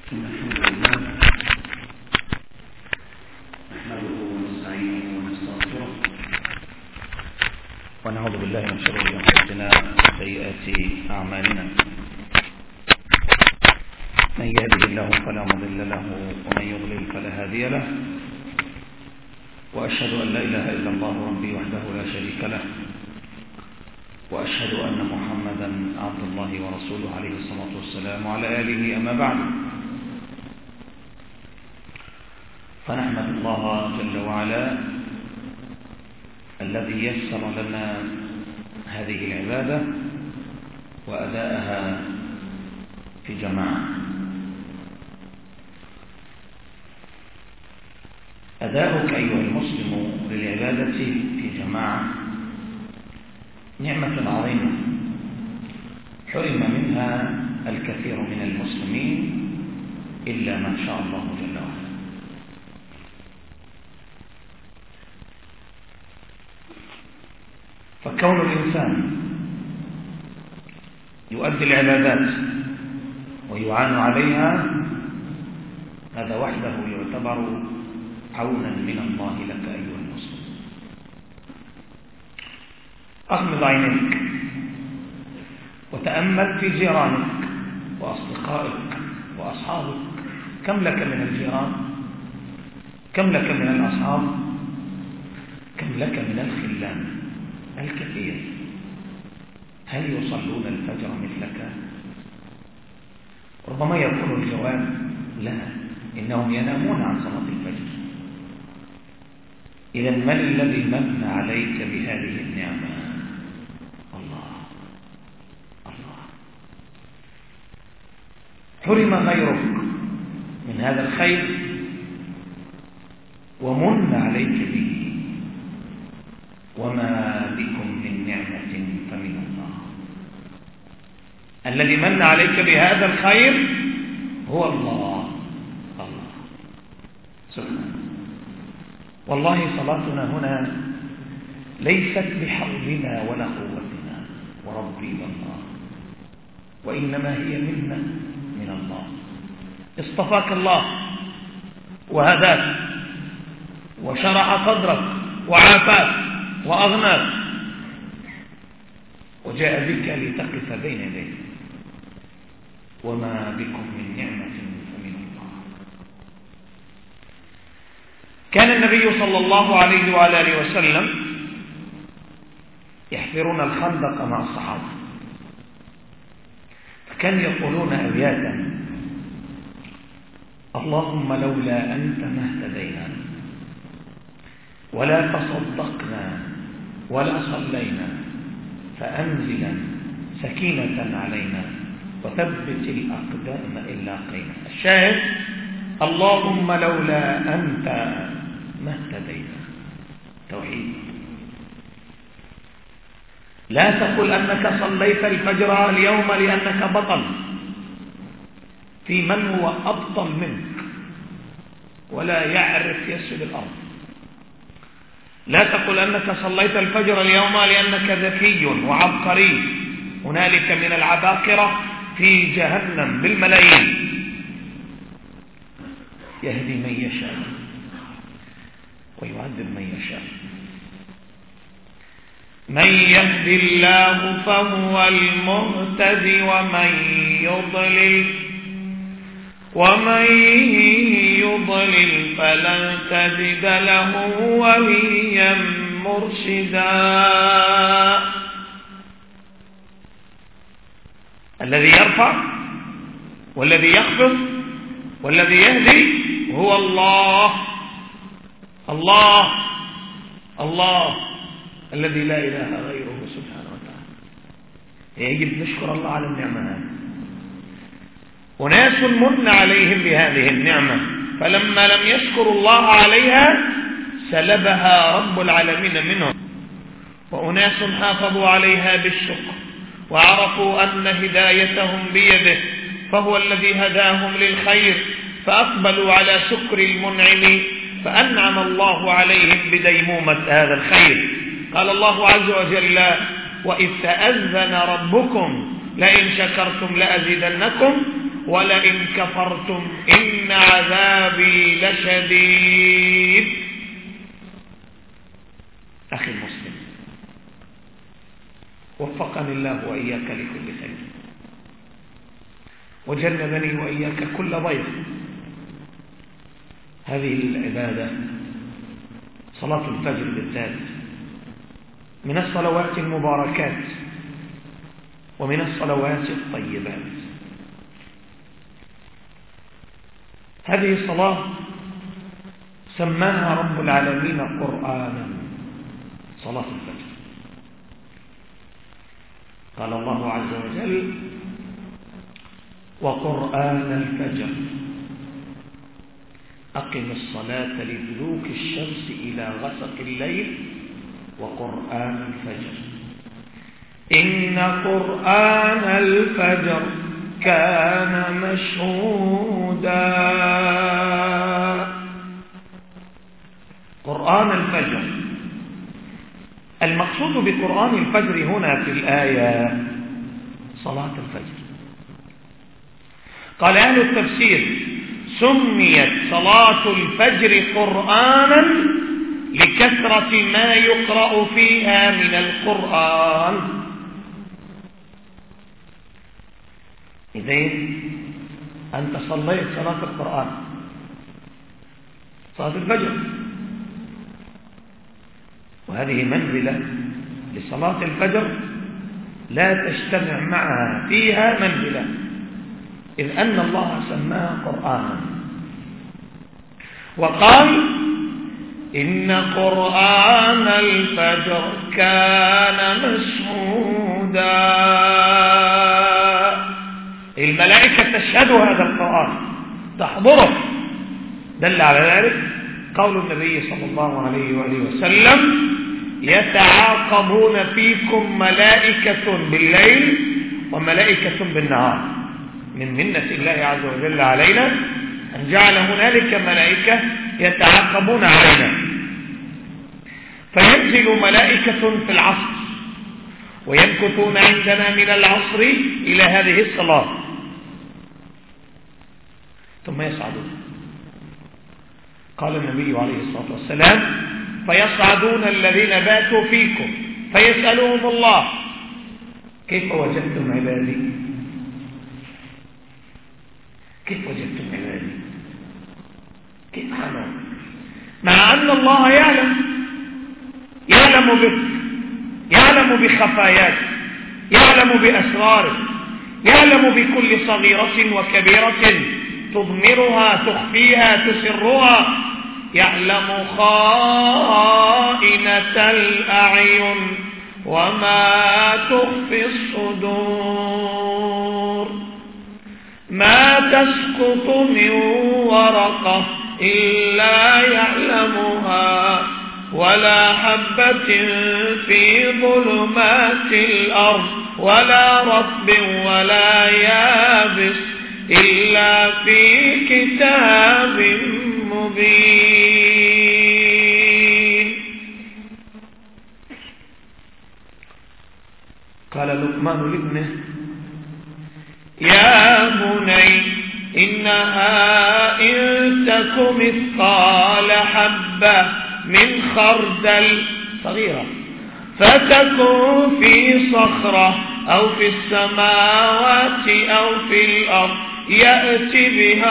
إن الحمد لله نحمده ونستعينه ونستغفره ونعوذ بالله من شرور أنفسنا وسيئات أعمالنا. من يهده الله فلا مضل له ومن يضلل فلا هادي له، وأشهد أن لا إله إلا الله ربي وحده لا شريك له، وأشهد أن محمدا عبد الله ورسوله عليه الصلاة والسلام وعلى آله. أما بعد، فنحمد الله جل وعلا الذي يسر لنا هذه العبادة وأداءها في جماعة. أداؤك أيها المسلم للعبادة في جماعة نعمة عظيمة حرم منها الكثير من المسلمين إلا من شاء الله جل وعلا. فكون الإنسان يؤدي العبادات ويعان عليها هذا وحده يعتبر عونا من الله لك أيها المسلم. أغمض عينيك وتأمل في جيرانك وأصدقائك وأصحابك. كم لك من الجيران؟ كم لك من الأصحاب؟ كم لك من الخلان؟ الكثير. هل يصلون الفجر مثلك؟ ربما يكون الجواب لا، إنهم ينامون عن صلاة الفجر. إذا من الذي من عليك بهذه النعمة؟ الله. حرم غيرك من هذا الخير ومن عليك به، وما بكم من نعمة فمن الله. الذي من عليك بهذا الخير هو الله سبحانه. والله صلاتنا هنا ليست بحولنا ولا قوتنا وربي الله، وإنما هي منة من الله. اصطفاك الله وهداك وشرح صدرك وعافاك وأغناك وجاء بك لتقف بين يديه، وما بكم من نعمة فمن الله. كان النبي صلى الله عليه وآله وسلم يحفرون الخندق مع الصحابة، فكان يقولون أبياتا: اللهم لولا أنت ما اهتدينا ولا تصدقنا ولا صلينا، فأنزلا سكينة علينا وثبت الأقدام إن لاقينا. الشاهد: اللهم لولا أنت ما اهتدينا. توحيد. لا تقل أنك صليت الفجر اليوم لأنك بطل، في من هو أبطل منك ولا يعرف يسجد الأرض. لا تقل أنك صليت الفجر اليوم لأنك ذكي وعبقري. هنالك من العباقرة في جهنم بالملايين، يهدي من يشاء ويعذب من يشاء. من يهدي الله فهو المهتدي، ومن يضلل فلن تجد له وليا مرشدا. الذي يرفع والذي يخفض والذي يهدي هو الله الذي لا إله غيره سبحانه وتعالى. يجب نشكر الله على النعمة هذه. أناس من عليهم بهذه النعمة، فلما لم يشكروا الله عليها سلبها رب العالمين منهم. وأناس حافظوا عليها بالشكر وعرفوا أن هدايتهم بيده، فهو الذي هداهم للخير، فأقبلوا على شكر المنعم فأنعم الله عليهم بديمومة هذا الخير. قال الله عز وجل: وإذ تأذن ربكم لئن شكرتم لأزيدنكم ولئن كفرتم إن عذابي لشديد. أخي المسلم، وفقني الله وإياك لكل خير، وجنبني وإياك كل ضير. هذه العبادة صلاة الفجر بالذات من الصلوات المباركات ومن الصلوات الطيبات. هذه الصلاة سماها رب العالمين قرآنا، صلاة الفجر. قال الله عز وجل: وقرآن الفجر أقم الصلاة لدلوك الشمس إلى غسق الليل وقرآن الفجر إن قرآن الفجر كان مشهودا. قرآن الفجر، المقصود بقرآن الفجر هنا في الآية صلاة الفجر. قال أهل التفسير: سميت صلاة الفجر قرآنا لكثرة ما يقرأ فيها من القرآن. إذن أنت صليت صلاة القرآن، صلاة الفجر، وهذه منزلة لصلاة الفجر لا تجتمع معها فيها منزلة، إذ أن الله سماها قرآنا وقال: إن قرآن الفجر كان مشهودا. الملائكة تشهد هذا القرآن، تحضره. دل على ذلك قول النبي صلى الله عليه وآله وسلم: يتعاقبون فيكم ملائكة بالليل وملائكة بالنهار. من منة الله عز وجل علينا أن جعل هنالك ملائكة يتعاقبون علينا، فينزل ملائكة في العصر ويمكثون عندنا من العصر إلى هذه الصلاة ثم يصعدون. قال النبي عليه الصلاة والسلام: فيصعدون الذين باتوا فيكم فيسألهم الله: كيف وجدتم عبادي؟ كيف وجدتم عبادي؟ كيف حالهم؟ مع أن الله يعلم بك، يعلم بخفاياك، يعلم بأسرارك، يعلم بكل صغيرة وكبيرة، تضمرها، تخفيها، تسرها، يعلم خائنة الأعين وما تخفي الصدور. ما تسقط من ورقة إلا يعلمها ولا حبة في ظلمات الأرض ولا رطب ولا يابس إلا في كتاب مبين. قال لقمان لابنه: يا بني إنها إن تك مثقال حبة من خردل صغيرة فتكن في صخرة أو في السماوات أو في الأرض يأتي بها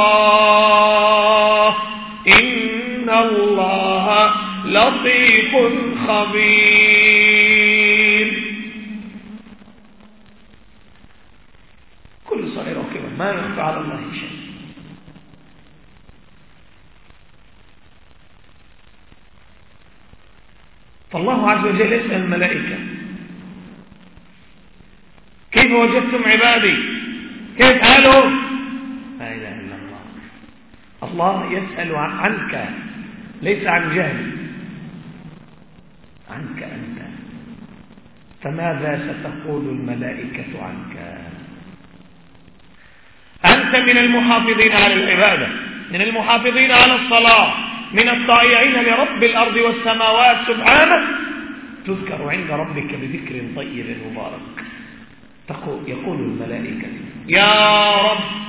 الله إن الله لطيف خبير. كل صغير وكبير ما يخفى على الله شيء. فالله عز وجل يسأل الملائكة: كيف وجدتم عبادي؟ كيف حالهم؟ لا إله إلا الله. الله يسأل عنك، ليس عن جهل، عنك أنت. فماذا ستقول الملائكة عنك؟ أنت من المحافظين على العبادة، من المحافظين على الصلاة، من الطائعين لرب الأرض والسماوات سبحانه، تذكر عند ربك بذكر طيب مبارك. يقول الملائكة: يا رب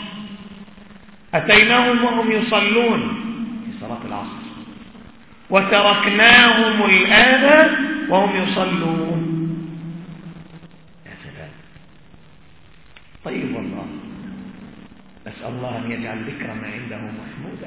أتيناهم وهم يصلون في صلاة العصر وتركناهم الآن وهم يصلون. يا سلام، طيب والله، نسأل الله أن يجعل ذكر ما عنده محمودا.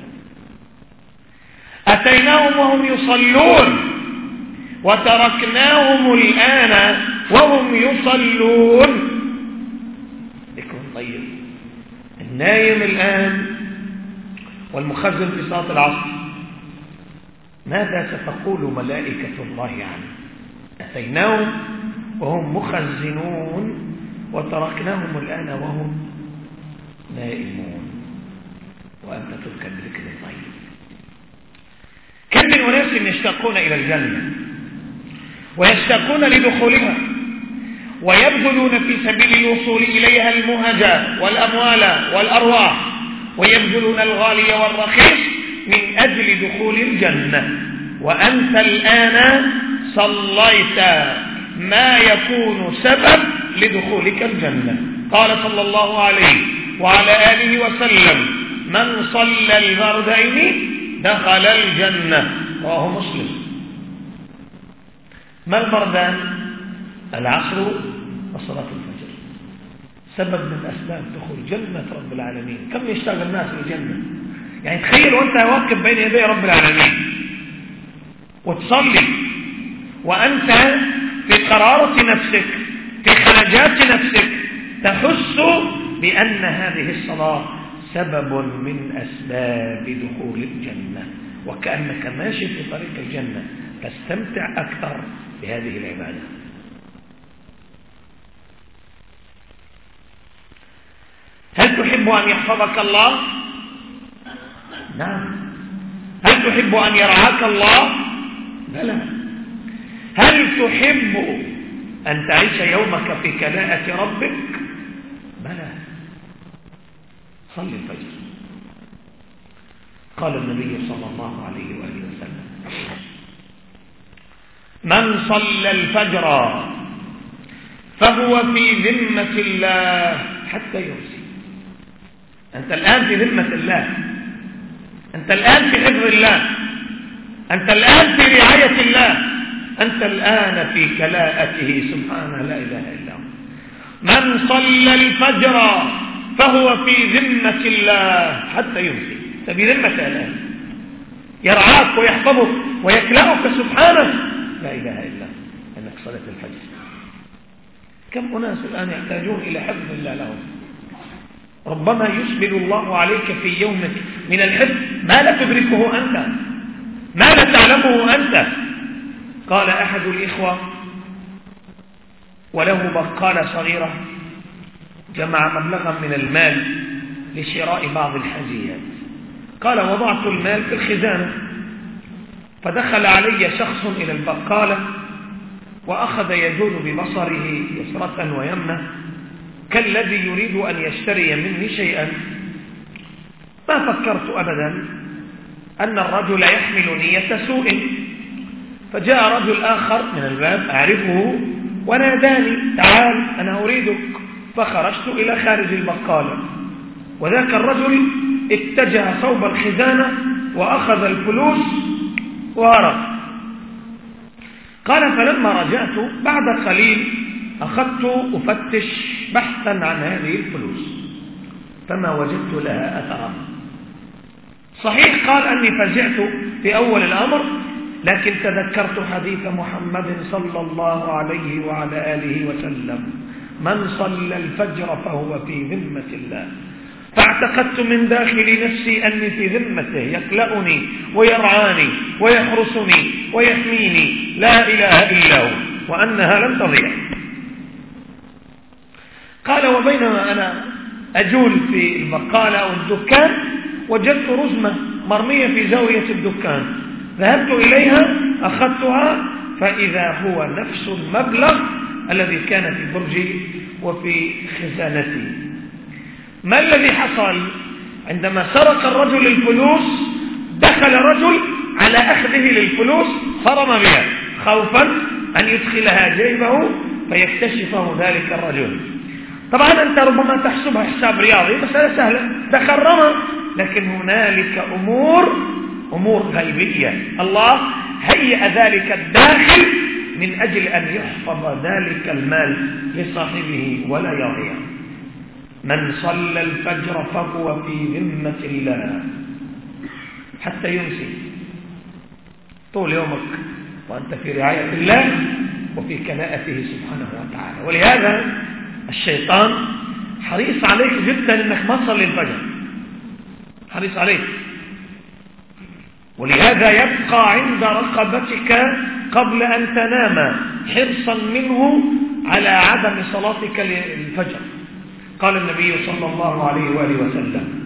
أتيناهم وهم يصلون وتركناهم الآن وهم يصلون. ذكر طيب. النايم الآن والمخزن في صلاة العصر، ماذا ستقول ملائكة الله عنه؟ أتيناهم وهم مخزنون وتركناهم الآن وهم نائمون، وأنت تذكر بذكر طيب. كم من أناس يشتاقون إلى الجنة ويشتاقون لدخولها ويبذلون في سبيل الوصول إليها المهجة والأموال والأرواح، ويبذلون الغالي والرخيص من أجل دخول الجنة، وأنت الآن صليت ما يكون سبب لدخولك الجنة. قال صلى الله عليه وعلى آله وسلم: من صلى الفردين دخل الجنة. رواه مسلم. ما الفردان؟ العصر وصلاة الفجر، سبب من أسباب دخول جنة رب العالمين. كم يشتاق الناس للجنة؟ يعني تخيل وأنت واقف بين يدي رب العالمين وتصلي وأنت في قرارة نفسك، في خلجات نفسك، تحس بأن هذه الصلاة سبب من أسباب دخول الجنة، وكأنك ماشي في طريق الجنة، تستمتع أكثر بهذه العبادة. هل تحب أن يحفظك الله؟ نعم. هل تحب أن يرعاك الله؟ بلى. هل تحب أن تعيش يومك في كلاءة ربك؟ بلى. صل الفجر. قال النبي صلى الله عليه وآله وسلم: من صلى الفجر فهو في ذمة الله حتى يمسي. أنت الآن في ذمة الله، أنت الآن في حفظ الله، أنت الآن في رعاية الله، أنت الآن في كلاءته سبحانه لا إله إلا هو. من صلى الفجر فهو في ذمة الله حتى يمسي. في ذمة الآن، يرعاك ويحفظك ويكلأك سبحانه لا إله إلا أنك صلاة الفجر. كم أناس الآن يحتاجون إلى حفظ الله لهم. ربما يسبل الله عليك في يومك من الحفظ ما لا تدركه أنت، ما لا تعلمه أنت. قال أحد الإخوة وله بقالة صغيرة، جمع مبلغا من المال لشراء بعض الحاجيات. قال: وضعت المال في الخزانة، فدخل علي شخص إلى البقالة وأخذ يجول ببصره يسرة ويمنة كالذي يريد أن يشتري مني شيئا. ما فكرت أبدا أن الرجل يحمل نية سوء، فجاء رجل آخر من الباب أعرفه وناداني: تعال أنا أريدك. فخرجت إلى خارج البقالة، وذاك الرجل اتجه صوب الخزانة وأخذ الفلوس وهرب. قال: فلما رجعت بعد قليل أخذت أفتش بحثا عن هذه الفلوس فما وجدت لها أثرا. صحيح قال أني فزعت في أول الأمر، لكن تذكرت حديث محمد صلى الله عليه وعلى آله وسلم: من صلى الفجر فهو في ذمة الله. فاعتقدت من داخل نفسي أني في ذمته، يكلأني ويرعاني ويحرسني ويحميني لا إله إلا هو، وأنها لن تضيع. قال: وبينما أنا أجول في البقالة أو الدكان وجدت رزمة مرمية في زاوية الدكان، ذهبت إليها أخذتها، فإذا هو نفس المبلغ الذي كان في برجي وفي خزانتي. ما الذي حصل؟ عندما سرق الرجل الفلوس دخل رجل على أخذه للفلوس فرم بها خوفا أن يدخلها جيبه فيكتشفه ذلك الرجل. طبعا أنت ربما تحسبها حساب رياضي، مسألة سهلة، دخل رمى لكن هنالك أمور غيبية الله هيأ ذلك الداخل من أجل أن يحفظ ذلك المال لصاحبه ولا يضيع. من صلى الفجر فهو في ذمة الله حتى يمسي، طول يومك وأنت في رعاية الله وفي كناءته سبحانه وتعالى. ولهذا الشيطان حريص عليك جدا أنك ما تصلي الفجر، حريص عليك، ولهذا يبقى عند رقبتك قبل أن تنام حرصا منه على عدم صلاتك للفجر. قال النبي صلى الله عليه وآله وسلم: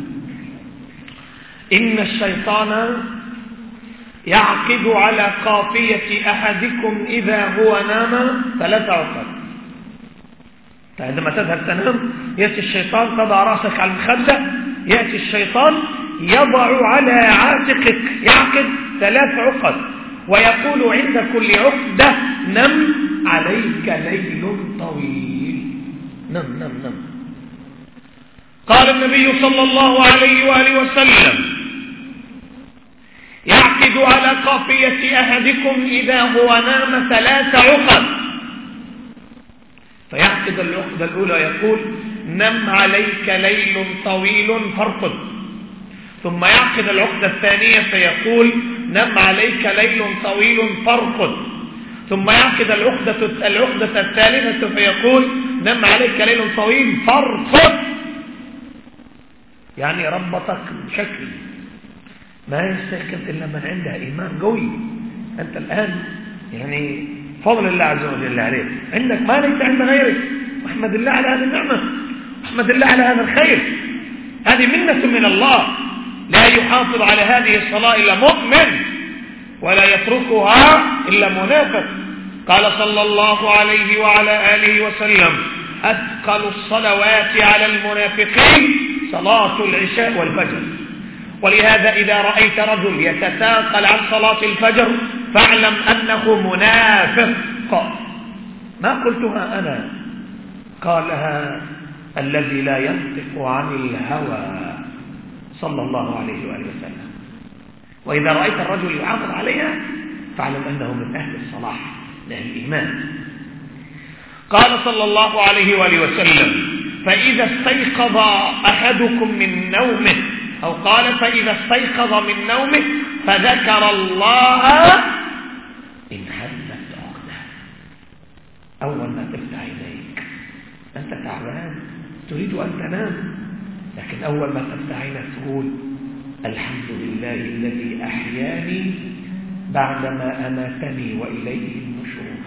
إن الشيطان يعقد على قافية أحدكم إذا هو نام 3 عقد. عندما تذهب تنام يأتي الشيطان، تضع رأسك على المخدة، يأتي الشيطان يضع على عاتقك، يعقد 3 عقد ويقول عند كل عقدة: نم عليك ليل طويل. نم. قال النبي صلى الله عليه وآله وسلم: يعقد على قافية أحدكم إذا هو نام 3 عقد، فيعقد العقدة الأولى يقول: نم عليك ليل طويل فارقد. ثم يعقد العقدة الثانية فيقول: نم عليك ليل طويل فارقد. ثم يعقد العقدة الثالثة فيقول: نم عليك ليل طويل فارقد. يعني ربطك بشكل ما يستيقظ إلا من عنده إيمان قوي. أنت الآن يعني فضل الله عز وجل عليك، عندك ما ليس عند غيرك، واحمد الله على هذه النعمة، واحمد الله على هذا الخير، هذه منة من الله. لا يحافظ على هذه الصلاة إلا مؤمن، ولا يتركها إلا منافق. قال صلى الله عليه وعلى آله وسلم: أثقل الصلوات على المنافقين صلاة العشاء والفجر. ولهذا إذا رأيت رجل يتثاقل عن صلاة الفجر فاعلم أنه منافق. ما قلتها أنا، قالها الذي لا ينطق عن الهوى صلى الله عليه وآله وسلم. وإذا رأيت الرجل يحافظ عليها فاعلم أنه من أهل الصلاح، من أهل الإيمان. قال صلى الله عليه وآله وسلم: فإذا استيقظ أحدكم من نومه، أو قال: فإذا استيقظ من نومه فذكر الله انحلت عقده. أول ما تفتح عينيك أنت تعبان تريد أن تنام، لكن أول ما تفتح عينك تقول: الحمد لله الذي أحياني بعدما أماتني وإليه النشور.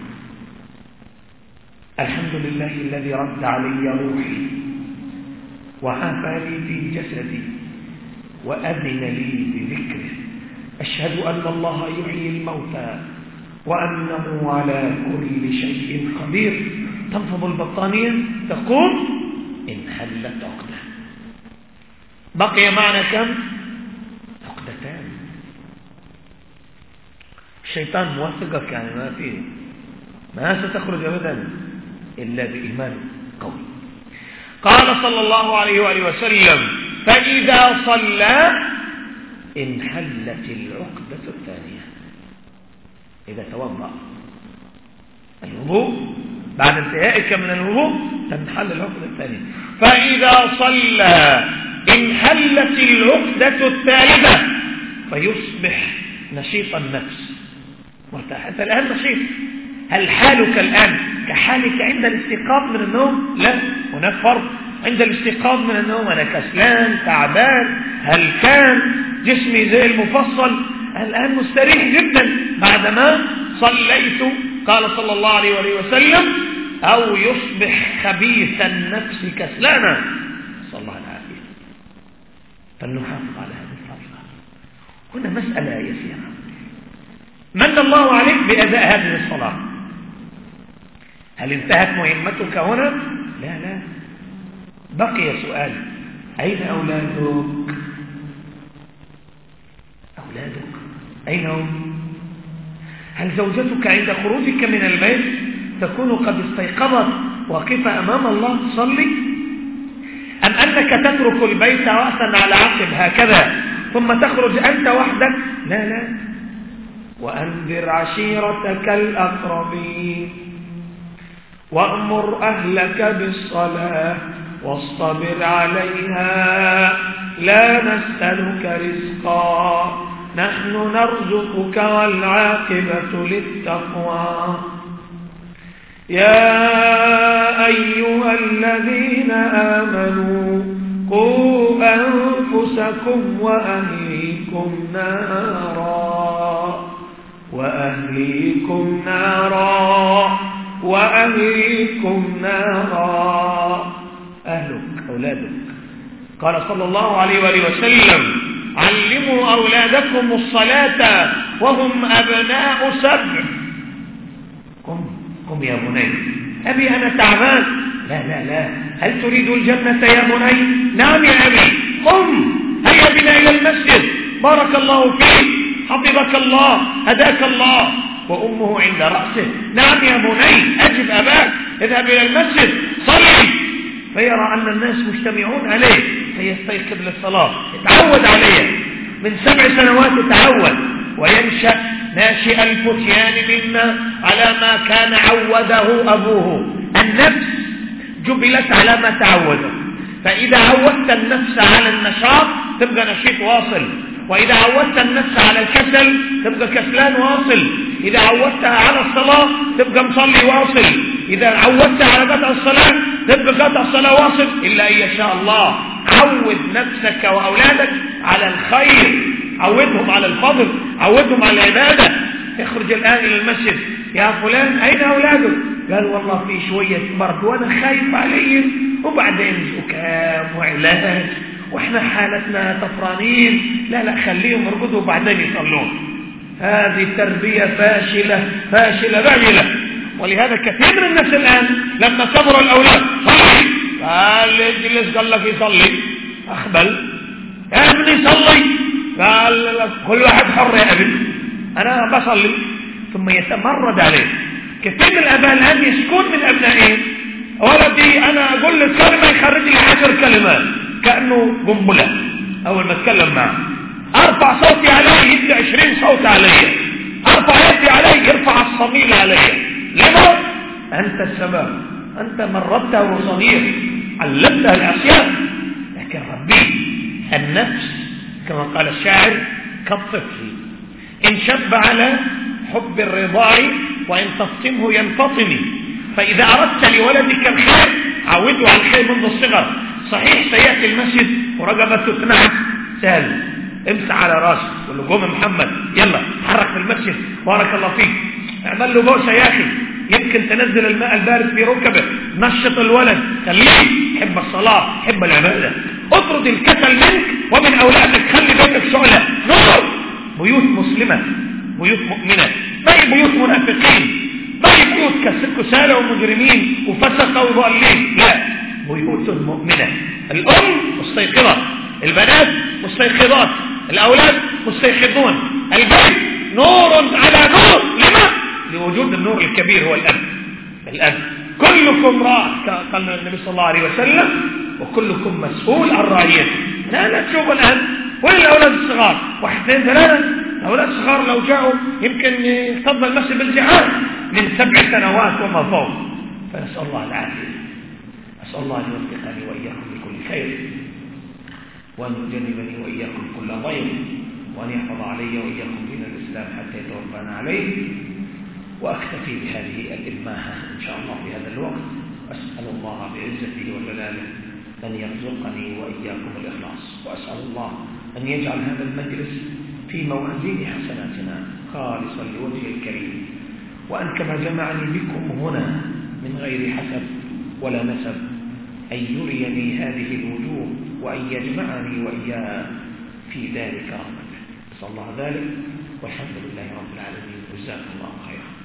الحمد لله الذي رد علي روحي وعافاني في جسدي وأذن لي بذكره. أشهد أن الله يحيي الموتى وأنه على كل شيء قدير. تنفض البطانية تقول: انحلت عقدة. بقي معنا كم؟ عقدتان. الشيطان موافقك، يعني ما ستخرج أبدا إلا بإيمان قوي. قال صلى الله عليه وآله وسلم: فإذا صلى انحلت العقدة الثانية. إذا توضأ الوضوء، بعد انتهائك من الوضوء تنحل العقدة الثانية. فإذا صلى انحلت العقدة الثالثة فيصبح نشيط النفس مرتاح. أنت الآن نشيط. هل حالك الآن كحالك عند الاستيقاظ من النوم؟ لا، هناك فرق. عند الاستيقاظ من النوم أنا كسلان تعبان، هل كان جسمي زي المفصل. الآن مستريح جدا بعدما صليت. قال صلى الله عليه وسلم: أو يصبح خبيث النفس كسلانا. صلى الله العافية. فلنحافظ على هذه الفرصة. هنا مسألة يسيرة. من الله عليك بأداء هذه الصلاة. هل انتهت مهمتك هنا؟ لا، بقي سؤال: أين أولادك؟ أين هم؟ هل زوجتك عند خروجك من البيت تكون قد استيقظت واقفة أمام الله تصلي؟ أم أنك تترك البيت رأسا على عقب هكذا ثم تخرج أنت وحدك؟ لا لا. وأنذر عشيرتك الأقربين وأمر أهلك بالصلاة واصطبر عليها لا نسألك رزقا نحن نرزقك والعاقبة للتقوى. يا أيها الذين آمنوا قوا أنفسكم وأهليكم نارا أهلك أولادك. قال صلى الله عليه وآله وسلم علموا أولادكم الصلاة وهم أبناء 7. قم يا بني. أبي أنا تعبان. لا لا لا. هل تريد الجنة يا بني؟ نعم يا أبي. قم هيا بنا إلى المسجد. بارك الله فيك، حفظك الله، هداك الله. وأمه عند رأسه. نعم يا بني، أجب أباك، اذهب إلى المسجد صلي. فيرى أن الناس مجتمعون عليه فيستيقظ للصلاة. يتعود عليه من 7 سنوات، يتعود وينشأ ناشئ الفتيان منا على ما كان عوده أبوه. النفس جبلت على ما تعوده، فإذا عودت النفس على النشاط تبقى نشيط واصل، وإذا عودت النفس على الكسل تبقى كسلان واصل، إذا عودتها على الصلاة تبقى مصلي واصل، إذا عودتها على قطع الصلاة تبقى قطع الصلاة واصل، إلا إن يشاء الله. عود نفسك وأولادك على الخير، عودهم على الفضل، عودهم على العبادة. اخرج الآن إلى المسجد. يا فلان أين أولادك؟ قال والله في شوية مرض وأنا خايف عليهم، وبعدين زكام وعلاج وإحنا حالتنا طفرانين. لا خليهم يرقدوا وبعدين يصلون. هذه تربية فاشلة فاشلة باهلة. ولهذا كثير من الناس الآن لما كبروا الأولاد صلي، قال اجلس، قال لك يصلي، أخبل يا ابني صلي، قال كل واحد حر يا ابني أنا بصلي، ثم يتمرد عليه. كثير من الآباء الآن يشكون من أبنائهم، ولدي أنا أقول له كلمة يخرج لي 10 كلمات كأنه قنبلة. أول ما أتكلم معه أرفع صوتي عليه يدي 20 صوت علي، أرفع يدي عليه يرفع الصميل علي. لما؟ أنت السبب، أنت مرضته وهو صغير، علمته العصيان. لكن ربي النفس كما قال الشاعر كالطفل إن شب على حب الرضاع وإن تفطمه ينفطم. فإذا أردت لولدك الخير عوده على الخير منذ الصغر. صحيح سيأتي المسجد ورقبته تنعس، سهل، امسح على راسه قول له قوم محمد يلا حرك في المسجد بارك الله فيك، اعمل له بوسه يا اخي، يمكن تنزل الماء البارد في ركبه، نشط الولد، خليه يحب الصلاه يحب العباده. اطرد الكسل منك ومن اولادك، خلي بيتك شعله نور. بيوت مسلمه، بيوت مؤمنه، ما هي بيوت منافقين، ما هي بيوت كسالى ومجرمين وفسقه وضالين، لا، بيوت مؤمنه. الام مستيقظه، البنات مستيقظات، الأولاد مستيقظون، البيت نور على نور. لما؟ لوجود النور الكبير هو الأب. كلكم راع قال النبي صلى الله عليه وسلم وكلكم مسؤول عن رعيته. لا تشوف الآن وين الأولاد الصغار، 1 2 3. الأولاد الصغار لو جاءوا يمكن يصطدم المسجد بالجهاد من 7 سنوات وما فوق. فنسأل الله العافية، أسأل الله أن يوفقني وإياكم لكل خير، وأن يجنبني وإياكم كل ضير، وأن يحفظ علي وإياكم دين الإسلام حتى يتوفانا عليه. وأكتفي بهذه الإلماحة إن شاء الله في هذا الوقت. أسأل الله بعزته وجلاله أن يرزقني وإياكم الإخلاص، وأسأل الله أن يجعل هذا المجلس في موازين حسناتنا خالصا لوجهه الكريم، وأن كما جمعني بكم هنا من غير حسب ولا نسب أن يريني هذه الوجوه وأن يجمعني وإياه في دار كرامته. نسأل الله ذلك، والحمد لله رب العالمين، جزاكم الله خيرا.